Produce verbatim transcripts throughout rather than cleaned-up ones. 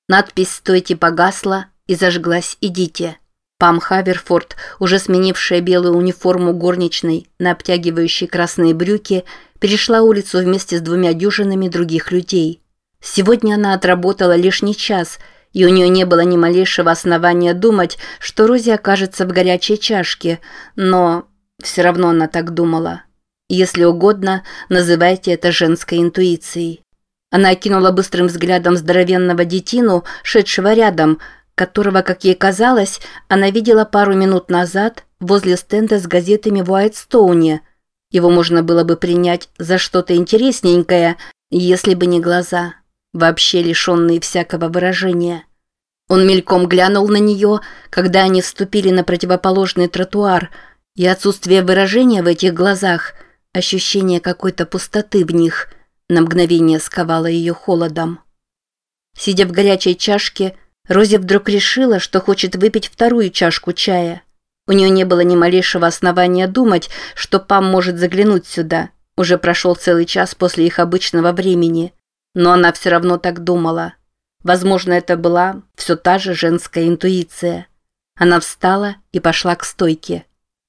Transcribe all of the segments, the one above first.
Надпись «Стойте» погасла и зажглась «Идите». Пам Хаверфорд, уже сменившая белую униформу горничной на обтягивающие красные брюки, перешла улицу вместе с двумя дюжинами других людей. Сегодня она отработала лишний час, и у нее не было ни малейшего основания думать, что Рози окажется в горячей чашке, но все равно она так думала. Если угодно, называйте это женской интуицией. Она окинула быстрым взглядом здоровенного детину, шедшего рядом, которого, как ей казалось, она видела пару минут назад возле стенда с газетами в Уайтстоуне. Его можно было бы принять за что-то интересненькое, если бы не глаза, вообще лишенные всякого выражения. Он мельком глянул на нее, когда они вступили на противоположный тротуар, и отсутствие выражения в этих глазах, ощущение какой-то пустоты в них, на мгновение сковало ее холодом. Сидя в горячей чашке, Рози вдруг решила, что хочет выпить вторую чашку чая. У нее не было ни малейшего основания думать, что Пам может заглянуть сюда. Уже прошел целый час после их обычного времени. Но она все равно так думала. Возможно, это была все та же женская интуиция. Она встала и пошла к стойке.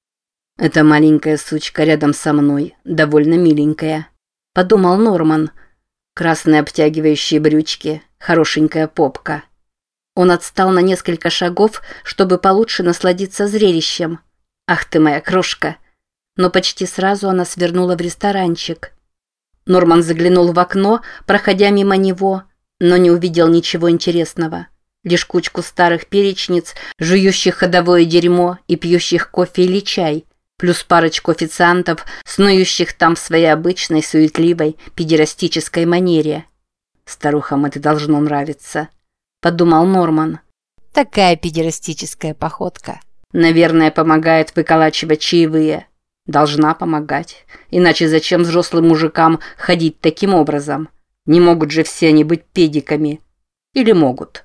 «Эта маленькая сучка рядом со мной, довольно миленькая», — подумал Норман. «Красные обтягивающие брючки, хорошенькая попка». Он отстал на несколько шагов, чтобы получше насладиться зрелищем. «Ах ты моя крошка!» Но почти сразу она свернула в ресторанчик. Норман заглянул в окно, проходя мимо него, но не увидел ничего интересного. Лишь кучку старых перечниц, жующих ходовое дерьмо и пьющих кофе или чай, плюс парочку официантов, снующих там в своей обычной, суетливой, педерастической манере. «Старухам это должно нравиться», — подумал Норман. Такая педерастическая походка. Наверное, помогает выколачивать чаевые. Должна помогать. Иначе зачем взрослым мужикам ходить таким образом? Не могут же все они быть педиками. Или могут?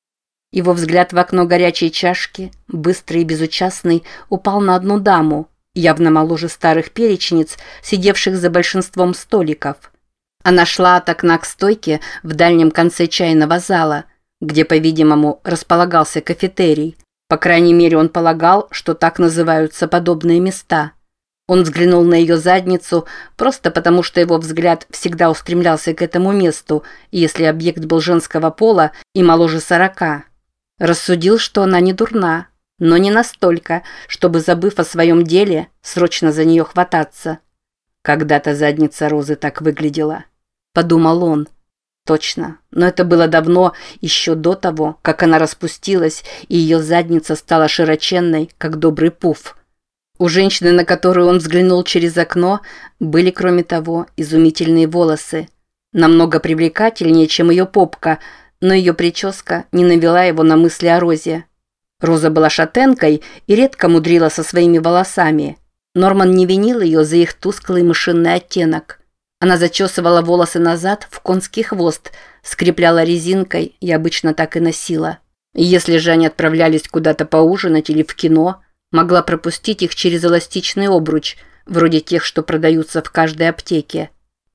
Его взгляд в окно горячей чашки, быстрый и безучастный, упал на одну даму, явно моложе старых перечниц, сидевших за большинством столиков. Она шла от окна к стойке в дальнем конце чайного зала, где, по-видимому, располагался кафетерий. По крайней мере, он полагал, что так называются подобные места. Он взглянул на ее задницу просто потому, что его взгляд всегда устремлялся к этому месту, если объект был женского пола и моложе сорока. Рассудил, что она не дурна, но не настолько, чтобы, забыв о своем деле, срочно за нее хвататься. «Когда-то задница Розы так выглядела», — подумал он. Точно, но это было давно, еще до того, как она распустилась, и ее задница стала широченной, как добрый пуф. У женщины, на которую он взглянул через окно, были, кроме того, изумительные волосы. Намного привлекательнее, чем ее попка, но ее прическа не навела его на мысли о Розе. Роза была шатенкой и редко мудрила со своими волосами. Норман не винил ее за их тусклый мышиный оттенок. Она зачесывала волосы назад в конский хвост, скрепляла резинкой и обычно так и носила. Если же они отправлялись куда-то поужинать или в кино, могла пропустить их через эластичный обруч, вроде тех, что продаются в каждой аптеке.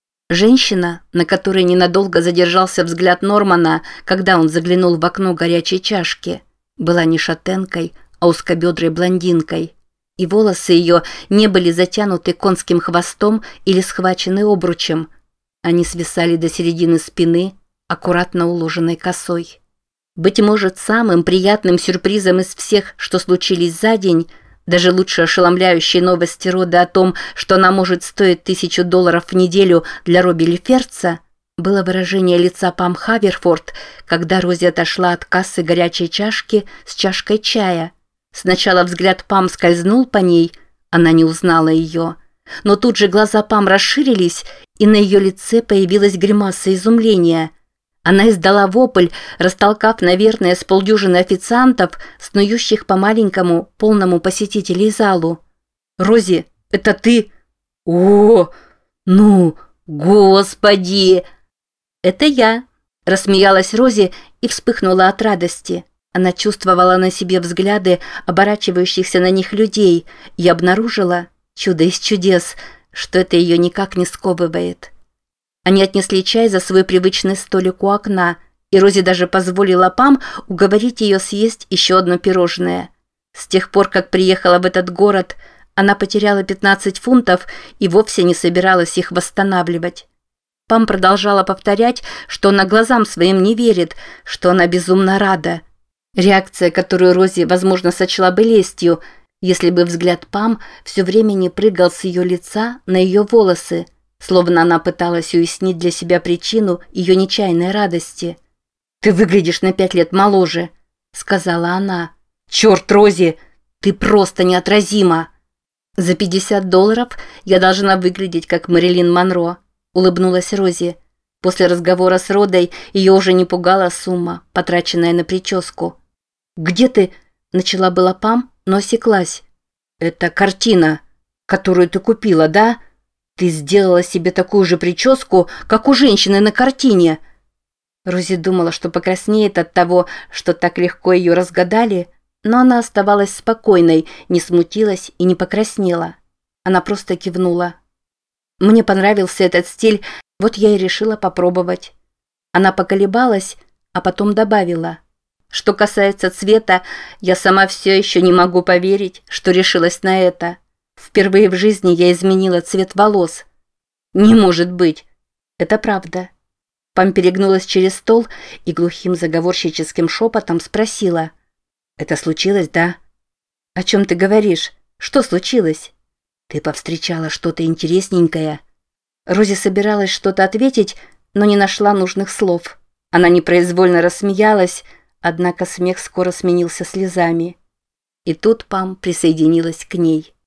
Женщина, на которой ненадолго задержался взгляд Нормана, когда он заглянул в окно горячей чашки, была не шатенкой, а узкобедрой блондинкой. И волосы ее не были затянуты конским хвостом или схвачены обручем. Они свисали до середины спины, аккуратно уложенной косой. Быть может, самым приятным сюрпризом из всех, что случились за день, даже лучше ошеломляющей новости рода о том, что она может стоить тысячу долларов в неделю для Робби Леферца, было выражение лица Пам Хаверфорд, когда Рози отошла от кассы горячей чашки с чашкой чая. Сначала взгляд Пам скользнул по ней, она не узнала ее. Но тут же глаза Пам расширились, и на ее лице появилась гримаса изумления. Она издала вопль, растолкав, наверное, с полдюжины официантов, снующих по маленькому, полному посетителей залу. «Рози, это ты?» «О, ну, господи!» «Это я», – рассмеялась Рози и вспыхнула от радости. Она чувствовала на себе взгляды оборачивающихся на них людей и обнаружила, чудо из чудес, что это ее никак не сковывает. Они отнесли чай за свой привычный столик у окна, И Рози даже позволила Пам уговорить ее съесть еще одно пирожное. С тех пор, как приехала в этот город, она потеряла пятнадцать фунтов и вовсе не собиралась их восстанавливать. Пам продолжала повторять, что она глазам своим не верит, что она безумно рада. Реакция, которую Рози, возможно, сочла бы лестью, если бы взгляд Пам все время не прыгал с ее лица на ее волосы, словно она пыталась уяснить для себя причину ее нечаянной радости. «Ты выглядишь на пять лет моложе», — сказала она. «Черт, Рози, ты просто неотразима!» «За пятьдесят долларов я должна выглядеть как Мэрилин Монро», — улыбнулась Рози. После разговора с Родой ее уже не пугала сумма, потраченная на прическу. «Где ты?» — начала была Пам, но осеклась. «Это картина, которую ты купила, да? Ты сделала себе такую же прическу, как у женщины на картине». Рози думала, что покраснеет от того, что так легко ее разгадали, но она оставалась спокойной, не смутилась и не покраснела. Она просто кивнула. «Мне понравился этот стиль, вот я и решила попробовать». Она поколебалась, а потом добавила: «Что касается цвета, я сама все еще не могу поверить, что решилась на это. Впервые в жизни я изменила цвет волос». «Не может быть!» «Это правда». Пам перегнулась через стол и глухим заговорщическим шепотом спросила: «Это случилось, да?» «О чем ты говоришь? Что случилось?» «Ты повстречала что-то интересненькое». Рози собиралась что-то ответить, но не нашла нужных слов. Она непроизвольно рассмеялась, однако смех скоро сменился слезами. И тут Пам присоединилась к ней.